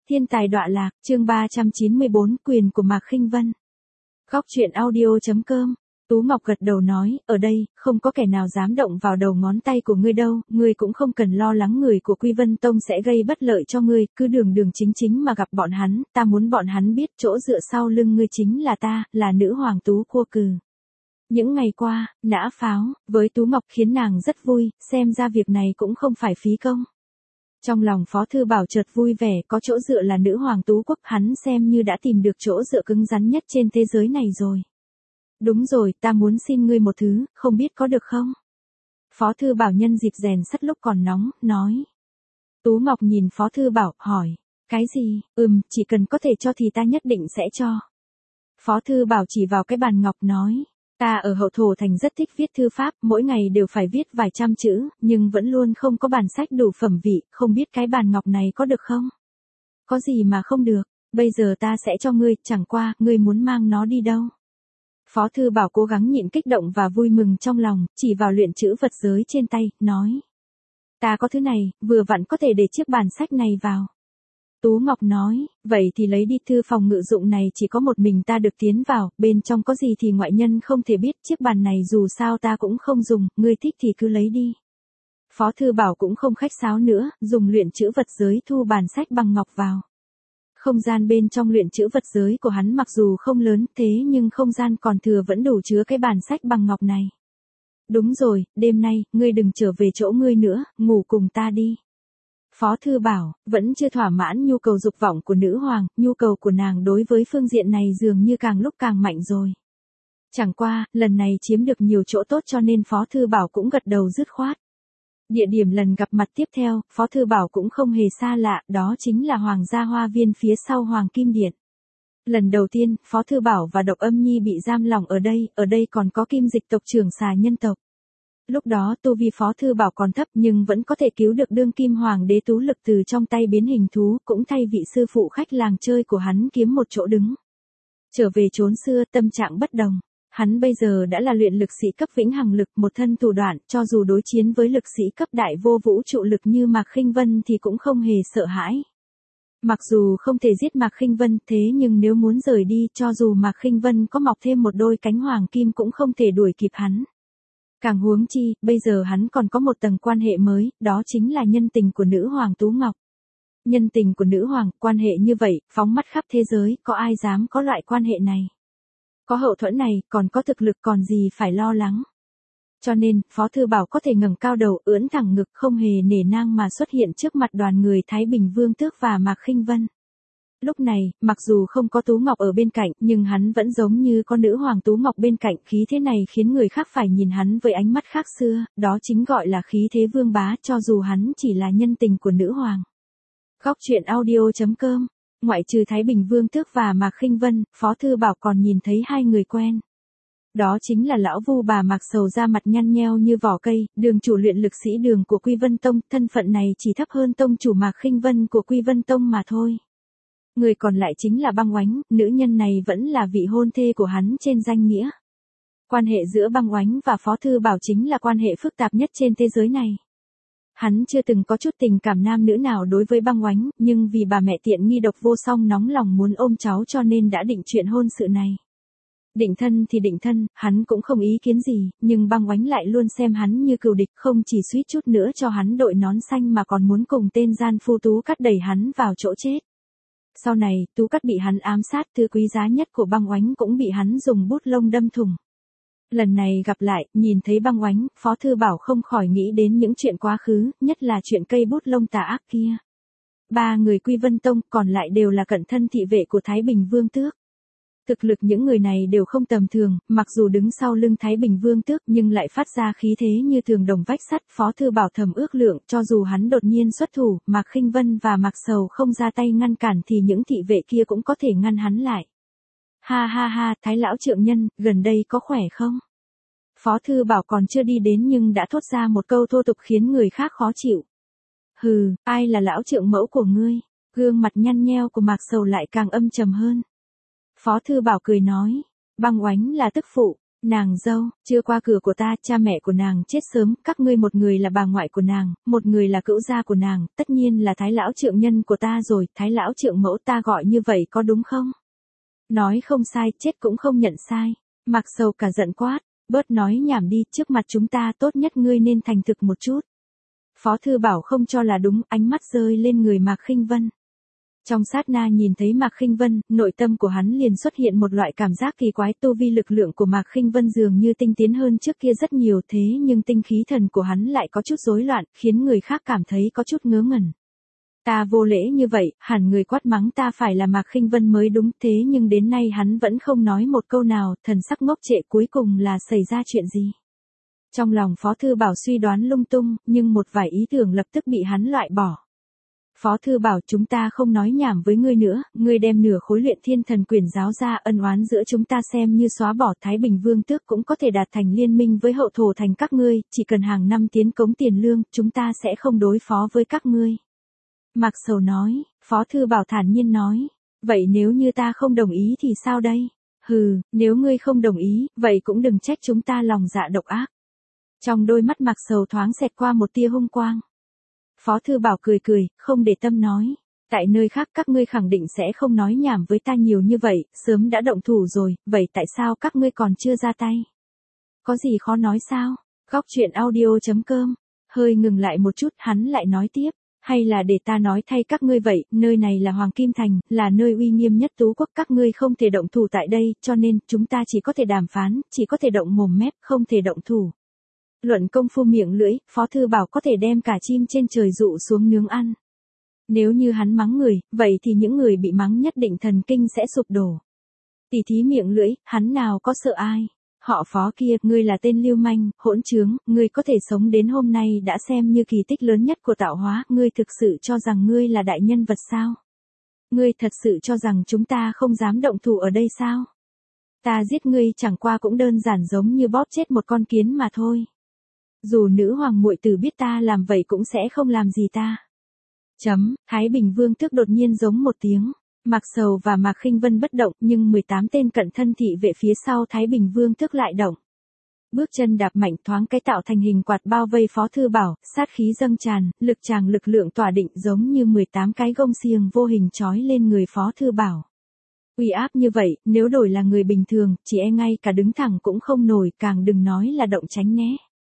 Thiên tài đọa lạc, chương 394, quyền của Mạc Khinh Vân. Góc truyện audio.com. Tú Ngọc gật đầu nói, ở đây, không có kẻ nào dám động vào đầu ngón tay của ngươi đâu, ngươi cũng không cần lo lắng người của Quy Vân Tông sẽ gây bất lợi cho ngươi, cứ đường đường chính chính mà gặp bọn hắn, ta muốn bọn hắn biết chỗ dựa sau lưng ngươi chính là ta, là nữ hoàng Tú Cua Cừ. Những ngày qua, nã pháo, với Tú Ngọc khiến nàng rất vui, xem ra việc này cũng không phải phí công. Trong lòng Phó Thư Bảo chợt vui vẻ, có chỗ dựa là nữ hoàng Tú Quốc, hắn xem như đã tìm được chỗ dựa cứng rắn nhất trên thế giới này rồi. Đúng rồi, ta muốn xin ngươi một thứ, không biết có được không? Phó Thư Bảo nhân dịp rèn sắt lúc còn nóng, nói. Tú Ngọc nhìn Phó Thư Bảo, hỏi. Cái gì? Chỉ cần có thể cho thì ta nhất định sẽ cho. Phó Thư Bảo chỉ vào cái bàn ngọc nói. Ta ở Hậu Thổ Thành rất thích viết thư pháp, mỗi ngày đều phải viết vài trăm chữ, nhưng vẫn luôn không có bản sách đủ phẩm vị, không biết cái bàn ngọc này có được không? Có gì mà không được, bây giờ ta sẽ cho ngươi, chẳng qua, ngươi muốn mang nó đi đâu? Phó Thư Bảo cố gắng nhịn kích động và vui mừng trong lòng, chỉ vào luyện chữ vật giới trên tay, nói. Ta có thứ này, vừa vặn có thể để chiếc bàn sách này vào. Tú Ngọc nói, vậy thì lấy đi, thư phòng ngự dụng này chỉ có một mình ta được tiến vào, bên trong có gì thì ngoại nhân không thể biết, chiếc bàn này dù sao ta cũng không dùng, ngươi thích thì cứ lấy đi. Phó Thư Bảo cũng không khách sáo nữa, dùng luyện chữ vật giới thu bàn sách bằng ngọc vào. Không gian bên trong luyện chữ vật giới của hắn mặc dù không lớn, thế nhưng không gian còn thừa vẫn đủ chứa cái bàn sách bằng ngọc này. Đúng rồi, đêm nay, ngươi đừng trở về chỗ ngươi nữa, ngủ cùng ta đi. Phó Thư Bảo, vẫn chưa thỏa mãn nhu cầu dục vọng của nữ hoàng, nhu cầu của nàng đối với phương diện này dường như càng lúc càng mạnh rồi. Chẳng qua, lần này chiếm được nhiều chỗ tốt cho nên Phó Thư Bảo cũng gật đầu dứt khoát. Địa điểm lần gặp mặt tiếp theo, Phó Thư Bảo cũng không hề xa lạ, đó chính là Hoàng gia Hoa Viên phía sau Hoàng Kim Điện. Lần đầu tiên, Phó Thư Bảo và Độc Âm Nhi bị giam lỏng ở đây còn có Kim Dịch tộc trưởng xà nhân tộc. Lúc đó tu vi Phó Thư Bảo còn thấp nhưng vẫn có thể cứu được đương kim hoàng đế Tú Lực từ trong tay biến hình thú, cũng thay vị sư phụ khách làng chơi của hắn kiếm một chỗ đứng. Trở về chốn xưa, tâm trạng bất đồng. Hắn bây giờ đã là luyện lực sĩ cấp vĩnh hằng lực, một thân thủ đoạn, cho dù đối chiến với lực sĩ cấp đại vô vũ trụ lực như Mạc Khinh Vân thì cũng không hề sợ hãi. Mặc dù không thể giết Mạc Khinh Vân, thế nhưng nếu muốn rời đi, cho dù Mạc Khinh Vân có mọc thêm một đôi cánh hoàng kim cũng không thể đuổi kịp hắn. Càng huống chi, bây giờ hắn còn có một tầng quan hệ mới, đó chính là nhân tình của nữ hoàng Tú Ngọc. Nhân tình của nữ hoàng, quan hệ như vậy, phóng mắt khắp thế giới, có ai dám có loại quan hệ này? Có hậu thuẫn này, còn có thực lực còn gì phải lo lắng. Cho nên, Phó Thư Bảo có thể ngẩng cao đầu, ưỡn thẳng ngực, không hề nể nang mà xuất hiện trước mặt đoàn người Thái Bình Vương Tước và Mạc Khinh Vân. Lúc này, mặc dù không có Tú Ngọc ở bên cạnh, nhưng hắn vẫn giống như có nữ hoàng Tú Ngọc bên cạnh, khí thế này khiến người khác phải nhìn hắn với ánh mắt khác xưa, đó chính gọi là khí thế vương bá, cho dù hắn chỉ là nhân tình của nữ hoàng. Góc truyện audio.com. Ngoại trừ Thái Bình Vương Tước và Mạc Khinh Vân, Phó Thư Bảo còn nhìn thấy hai người quen. Đó chính là lão Vu bà Mạc Sầu da mặt nhăn nheo như vỏ cây, đường chủ luyện lực sĩ đường của Quy Vân Tông, thân phận này chỉ thấp hơn tông chủ Mạc Khinh Vân của Quy Vân Tông mà thôi. Người còn lại chính là Băng Oánh, nữ nhân này vẫn là vị hôn thê của hắn trên danh nghĩa. Quan hệ giữa Băng Oánh và Phó Thư Bảo chính là quan hệ phức tạp nhất trên thế giới này. Hắn chưa từng có chút tình cảm nam nữ nào đối với Băng Oánh, nhưng vì bà mẹ tiện nghi độc vô song nóng lòng muốn ôm cháu cho nên đã định chuyện hôn sự này. Định thân thì định thân, hắn cũng không ý kiến gì, nhưng Băng Oánh lại luôn xem hắn như cừu địch, không chỉ suýt chút nữa cho hắn đội nón xanh mà còn muốn cùng tên gian phu Tú Cắt đẩy hắn vào chỗ chết. Sau này, Tú Cắt bị hắn ám sát, thứ quý giá nhất của Băng Oánh cũng bị hắn dùng bút lông đâm thủng. Lần này gặp lại, nhìn thấy Băng Oánh, Phó Thư Bảo không khỏi nghĩ đến những chuyện quá khứ, nhất là chuyện cây bút lông tà ác kia. Ba người Quy Vân Tông, còn lại đều là cận thân thị vệ của Thái Bình Vương Tước. Thực lực những người này đều không tầm thường, mặc dù đứng sau lưng Thái Bình Vương Tước nhưng lại phát ra khí thế như tường đồng vách sắt. Phó Thư Bảo thầm ước lượng, cho dù hắn đột nhiên xuất thủ, Mạc Khinh Vân và Mạc Sầu không ra tay ngăn cản thì những thị vệ kia cũng có thể ngăn hắn lại. Ha ha ha, Thái lão trượng nhân, gần đây có khỏe không? Phó Thư Bảo còn chưa đi đến nhưng đã thốt ra một câu thô tục khiến người khác khó chịu. Hừ, ai là lão trượng mẫu của ngươi? Gương mặt nhăn nheo của Mạc Sầu lại càng âm trầm hơn. Phó Thư Bảo cười nói, Băng Oánh là tức phụ, Nàng dâu, chưa qua cửa của ta, cha mẹ của nàng chết sớm, các ngươi một người là bà ngoại của nàng, một người là cữu gia của nàng, tất nhiên là Thái lão trượng nhân của ta rồi, Thái lão trượng mẫu ta gọi như vậy có đúng không? Nói không sai, chết cũng không nhận sai. Mạc Sầu cả giận quát, bớt nói nhảm đi, trước mặt chúng ta tốt nhất ngươi nên thành thực một chút. Phó Thư Bảo không cho là đúng, ánh mắt rơi lên người Mạc Khinh Vân. Trong sát na nhìn thấy Mạc Khinh Vân, nội tâm của hắn liền xuất hiện một loại cảm giác kỳ quái, tu vi lực lượng của Mạc Khinh Vân dường như tinh tiến hơn trước kia rất nhiều, thế nhưng tinh khí thần của hắn lại có chút rối loạn, khiến người khác cảm thấy có chút ngớ ngẩn. Ta vô lễ như vậy, hẳn người quát mắng ta phải là Mạc Khinh Vân mới đúng, thế nhưng đến nay hắn vẫn không nói một câu nào, thần sắc ngốc trệ, cuối cùng là xảy ra chuyện gì? Trong lòng Phó Thư Bảo suy đoán lung tung, nhưng một vài ý tưởng lập tức bị hắn loại bỏ. Phó Thư Bảo, chúng ta không nói nhảm với ngươi nữa, ngươi đem nửa khối luyện thiên thần quyền giáo ra, ân oán giữa chúng ta xem như xóa bỏ, Thái Bình Vương Tước cũng có thể đạt thành liên minh với hậu thổ thành các ngươi, chỉ cần hàng năm tiến cống tiền lương, chúng ta sẽ không đối phó với các ngươi. Mạc Sầu nói, Phó Thư Bảo thản nhiên nói, vậy nếu như ta không đồng ý thì sao đây? Hừ, nếu ngươi không đồng ý, vậy cũng đừng trách chúng ta lòng dạ độc ác. Trong đôi mắt Mạc Sầu thoáng xẹt qua một tia hung quang. Phó Thư Bảo cười cười, không để tâm nói, tại nơi khác các ngươi khẳng định sẽ không nói nhảm với ta nhiều như vậy, sớm đã động thủ rồi, vậy tại sao các ngươi còn chưa ra tay? Có gì khó nói sao? Góc truyện audio.com, hơi ngừng lại một chút, hắn lại nói tiếp, hay là để ta nói thay các ngươi vậy, nơi này là Hoàng Kim Thành, là nơi uy nghiêm nhất Tú Quốc, các ngươi không thể động thủ tại đây, cho nên chúng ta chỉ có thể đàm phán, chỉ có thể động mồm mép, không thể động thủ. Luận công phu miệng lưỡi, Phó Thư Bảo có thể đem cả chim trên trời dụ xuống nướng ăn. Nếu như hắn mắng người, vậy thì những người bị mắng nhất định thần kinh sẽ sụp đổ. Tỉ thí miệng lưỡi, hắn nào có sợ ai. Họ Phó kia, ngươi là tên lưu manh, hỗn trướng, ngươi có thể sống đến hôm nay đã xem như kỳ tích lớn nhất của tạo hóa, ngươi thực sự cho rằng ngươi là đại nhân vật sao? Ngươi thật sự cho rằng chúng ta không dám động thủ ở đây sao? Ta giết ngươi chẳng qua cũng đơn giản giống như bóp chết một con kiến mà thôi. Dù nữ hoàng muội tử biết ta làm vậy cũng sẽ không làm gì ta. Thái Bình Vương Tước đột nhiên giống một tiếng. Mạc Sầu và Mạc Khinh Vân bất động, nhưng 18 tên cận thân thị vệ phía sau Thái Bình Vương Tước lại động. Bước chân đạp mạnh thoáng cái tạo thành hình quạt bao vây Phó Thư Bảo, sát khí dâng tràn, lực lượng tỏa định giống như 18 cái gông xiềng vô hình trói lên người Phó Thư Bảo. Uy áp như vậy, nếu đổi là người bình thường, chỉ e ngay cả đứng thẳng cũng không nổi, càng đừng nói là động tránh né.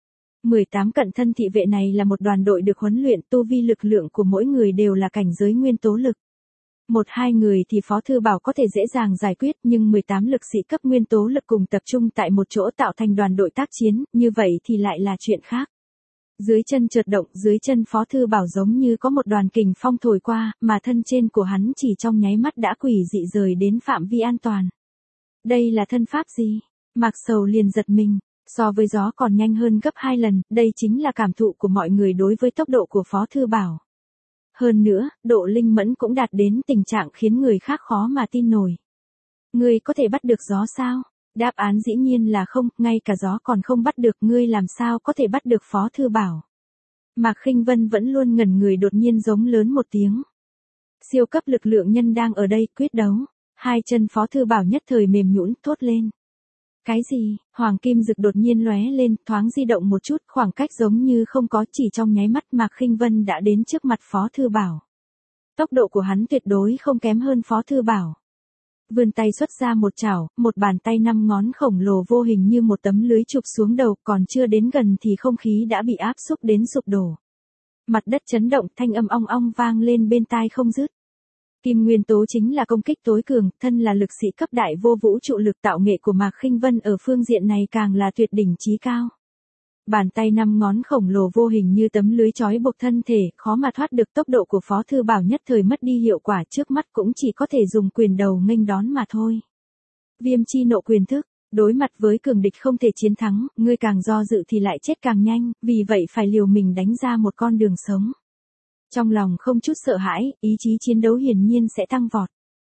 18 cận thân thị vệ này là một đoàn đội được huấn luyện, tu vi lực lượng của mỗi người đều là cảnh giới nguyên tố lực. 1-2 người thì Phó Thư Bảo có thể dễ dàng giải quyết, nhưng 18 lực sĩ cấp nguyên tố lực cùng tập trung tại một chỗ tạo thành đoàn đội tác chiến, như vậy thì lại là chuyện khác. Dưới chân chợt động, dưới chân Phó Thư Bảo giống như có một đoàn kình phong thổi qua, mà thân trên của hắn chỉ trong nháy mắt đã quỷ dị rời đến phạm vi an toàn. Đây là thân pháp gì? Mạc Sầu liền giật mình. So với gió còn nhanh hơn gấp 2 lần, đây chính là cảm thụ của mọi người đối với tốc độ của Phó Thư Bảo. Hơn nữa, độ linh mẫn cũng đạt đến tình trạng khiến người khác khó mà tin nổi. Ngươi có thể bắt được gió sao? Đáp án dĩ nhiên là không, ngay cả gió còn không bắt được, ngươi làm sao có thể bắt được Phó Thư Bảo. Mạc Khinh Vân vẫn luôn ngẩn người, đột nhiên giống lớn một tiếng. Siêu cấp lực lượng nhân đang ở đây, quyết đấu. Hai chân Phó Thư Bảo nhất thời mềm nhũn, thốt lên. Cái gì? Hoàng kim rực đột nhiên lóe lên, thoáng di động một chút, khoảng cách giống như không có, chỉ trong nháy mắt Mạc Khinh Vân đã đến trước mặt Phó Thư Bảo. Tốc độ của hắn tuyệt đối không kém hơn Phó Thư Bảo. Vươn tay xuất ra một chảo, một bàn tay 5 ngón khổng lồ vô hình như một tấm lưới chụp xuống đầu, còn chưa đến gần thì không khí đã bị áp xúc đến sụp đổ. Mặt đất chấn động, thanh âm ong ong vang lên bên tai không dứt. Kim nguyên tố chính là công kích tối cường, thân là lực sĩ cấp đại vô vũ trụ lực, tạo nghệ của Mạc Khinh Vân ở phương diện này càng là tuyệt đỉnh chí cao. Bàn tay 5 ngón khổng lồ vô hình như tấm lưới trói buộc thân thể, khó mà thoát được, tốc độ của Phó Thư Bảo nhất thời mất đi hiệu quả, trước mắt cũng chỉ có thể dùng quyền đầu nghênh đón mà thôi. Viêm chi nộ quyền thức, đối mặt với cường địch không thể chiến thắng, ngươi càng do dự thì lại chết càng nhanh, vì vậy phải liều mình đánh ra một con đường sống. Trong lòng không chút sợ hãi, ý chí chiến đấu hiển nhiên sẽ tăng vọt.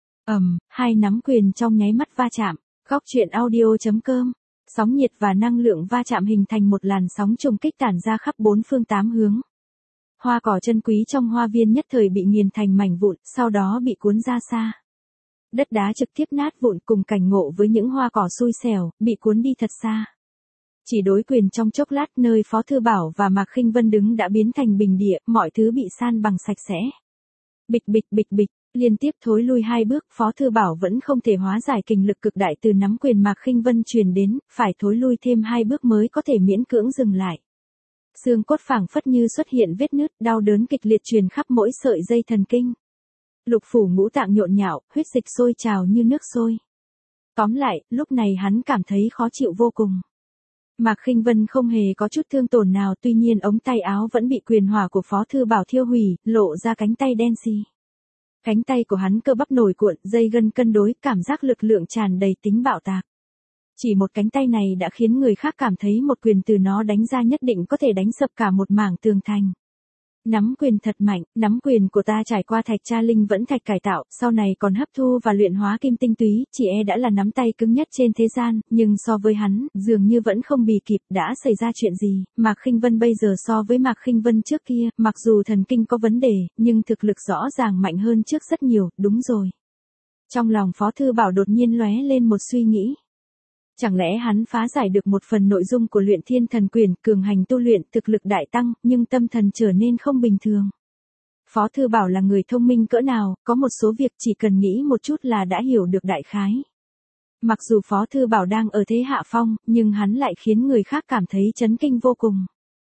Hai nắm quyền trong nháy mắt va chạm. Góc truyện audio.com. Sóng nhiệt và năng lượng va chạm hình thành một làn sóng trùng kích tản ra khắp 4 phương 8 hướng. Hoa cỏ chân quý trong hoa viên nhất thời bị nghiền thành mảnh vụn, sau đó bị cuốn ra xa. Đất đá trực tiếp nát vụn cùng cảnh ngộ với những hoa cỏ xui xẻo, bị cuốn đi thật xa. Chỉ đối quyền trong chốc lát nơi Phó Thư Bảo và Mạc Khinh Vân đứng đã biến thành bình địa, mọi thứ bị san bằng sạch sẽ. Bịch bịch bịch bịch, liên tiếp thối lui 2 bước, Phó Thư Bảo vẫn không thể hóa giải kình lực cực đại từ nắm quyền Mạc Khinh Vân truyền đến, phải thối lui thêm 2 bước mới có thể miễn cưỡng dừng lại. Xương cốt phảng phất như xuất hiện vết nứt, đau đớn kịch liệt truyền khắp mỗi sợi dây thần kinh. Lục phủ ngũ tạng nhộn nhạo, huyết dịch sôi trào như nước sôi. Tóm lại, lúc này hắn cảm thấy khó chịu vô cùng. Mạc Khinh Vân không hề có chút thương tổn nào, tuy nhiên ống tay áo vẫn bị quyền hỏa của Phó Thư Bảo thiêu hủy, lộ ra cánh tay đen xì. Cánh tay của hắn cơ bắp nổi cuộn, dây gân cân đối, cảm giác lực lượng tràn đầy tính bạo tạc. Chỉ một cánh tay này đã khiến người khác cảm thấy một quyền từ nó đánh ra nhất định có thể đánh sập cả một mảng tường thành. Nắm quyền thật mạnh, nắm quyền của ta trải qua thạch tra linh vẫn thạch cải tạo, sau này còn hấp thu và luyện hóa kim tinh túy, chỉ đã là nắm tay cứng nhất trên thế gian, nhưng so với hắn, dường như vẫn không bì kịp, đã xảy ra chuyện gì. Mạc Khinh Vân bây giờ so với Mạc Khinh Vân trước kia, mặc dù thần kinh có vấn đề, nhưng thực lực rõ ràng mạnh hơn trước rất nhiều, đúng rồi. Trong lòng Phó Thư Bảo đột nhiên lóe lên một suy nghĩ. Chẳng lẽ hắn phá giải được một phần nội dung của luyện thiên thần quyền, cường hành tu luyện, thực lực đại tăng, nhưng tâm thần trở nên không bình thường. Phó Thư Bảo là người thông minh cỡ nào, có một số việc chỉ cần nghĩ một chút là đã hiểu được đại khái. Mặc dù Phó Thư Bảo đang ở thế hạ phong, nhưng hắn lại khiến người khác cảm thấy chấn kinh vô cùng.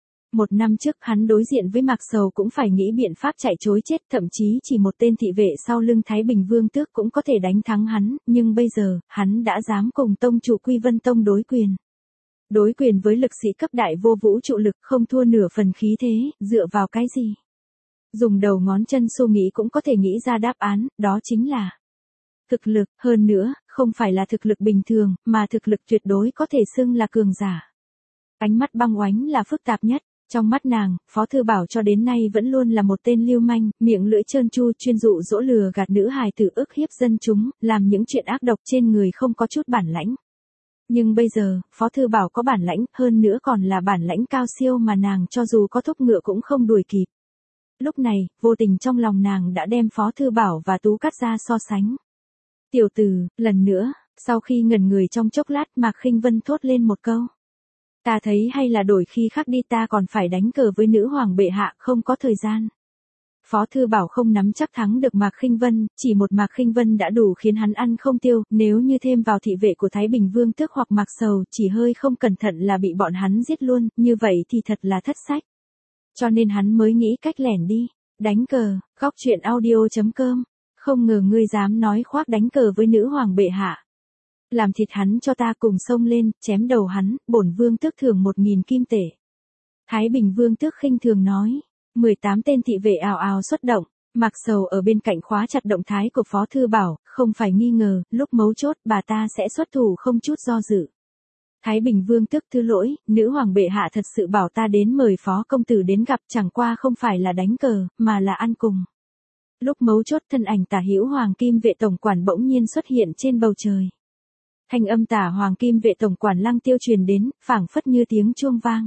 1 năm trước hắn đối diện với Mạc Sầu cũng phải nghĩ biện pháp chạy trối chết, thậm chí chỉ một tên thị vệ sau lưng Thái Bình Vương Tước cũng có thể đánh thắng hắn, nhưng bây giờ, hắn đã dám cùng tông chủ Quy Vân Tông đối quyền. Đối quyền với lực sĩ cấp đại vô vũ trụ lực, không thua nửa phần khí thế, dựa vào cái gì? Dùng đầu ngón chân suy nghĩ cũng có thể nghĩ ra đáp án, đó chính là thực lực, hơn nữa, không phải là thực lực bình thường, mà thực lực tuyệt đối có thể xưng là cường giả. Ánh mắt Băng Oánh là phức tạp nhất. Trong mắt nàng, Phó Thư Bảo cho đến nay vẫn luôn là một tên lưu manh, miệng lưỡi trơn tru chuyên dụ dỗ lừa gạt nữ hài tử, ức hiếp dân chúng, làm những chuyện ác độc trên người không có chút bản lãnh. Nhưng bây giờ, Phó Thư Bảo có bản lãnh, hơn nữa còn là bản lãnh cao siêu mà nàng cho dù có thúc ngựa cũng không đuổi kịp. Lúc này, vô tình trong lòng nàng đã đem Phó Thư Bảo và Tú Cát ra so sánh. Tiểu tử, lần nữa, sau khi ngẩn người trong chốc lát, Mạc Khinh Vân thốt lên một câu. Ta thấy hay là đổi khi khác đi, ta còn phải đánh cờ với nữ hoàng bệ hạ, không có thời gian. Phó Thư Bảo không nắm chắc thắng được Mạc Khinh Vân, chỉ một Mạc Khinh Vân đã đủ khiến hắn ăn không tiêu, nếu như thêm vào thị vệ của Thái Bình Vương Tước hoặc Mạc Sầu, chỉ hơi không cẩn thận là bị bọn hắn giết luôn, như vậy thì thật là thất sách. Cho nên hắn mới nghĩ cách lẻn đi, đánh cờ, góc truyện audio.com, không ngờ ngươi dám nói khoác đánh cờ với nữ hoàng bệ hạ. Làm thịt hắn cho ta, cùng xông lên, chém đầu hắn, bổn vương tước thưởng 1000 kim tệ. Thái Bình Vương Tước khinh thường nói. 18 tên thị vệ ào ào xuất động, Mạc Sầu ở bên cạnh khóa chặt động thái của Phó Thư Bảo, không phải nghi ngờ, lúc mấu chốt bà ta sẽ xuất thủ không chút do dự. Thái Bình Vương Tước thứ lỗi, nữ hoàng bệ hạ thật sự bảo ta đến mời Phó công tử đến gặp, chẳng qua không phải là đánh cờ, mà là ăn cùng. Lúc mấu chốt thân ảnh Tả Hữu Hoàng Kim Vệ tổng quản bỗng nhiên xuất hiện trên bầu trời. Thanh âm Tả Hoàng Kim Vệ tổng quản Lăng Tiêu truyền đến, phảng phất như tiếng chuông vang.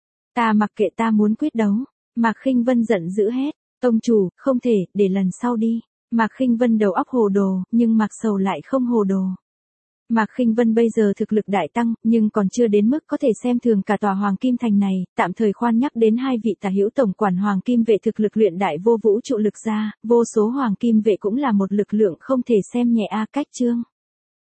Ta mặc kệ, ta muốn quyết đấu. Mạc Khinh Vân giận dữ hét, tông chủ, không thể, để lần sau đi. Mạc Khinh Vân đầu óc hồ đồ, nhưng Mạc Sầu lại không hồ đồ. Mạc Khinh Vân bây giờ thực lực đại tăng, nhưng còn chưa đến mức có thể xem thường cả tòa Hoàng Kim Thành này, tạm thời khoan nhắc đến 2 vị Tả Hữu tổng quản Hoàng Kim Vệ thực lực luyện đại vô vũ trụ lực ra, vô số Hoàng Kim Vệ cũng là một lực lượng không thể xem nhẹ. Cách chương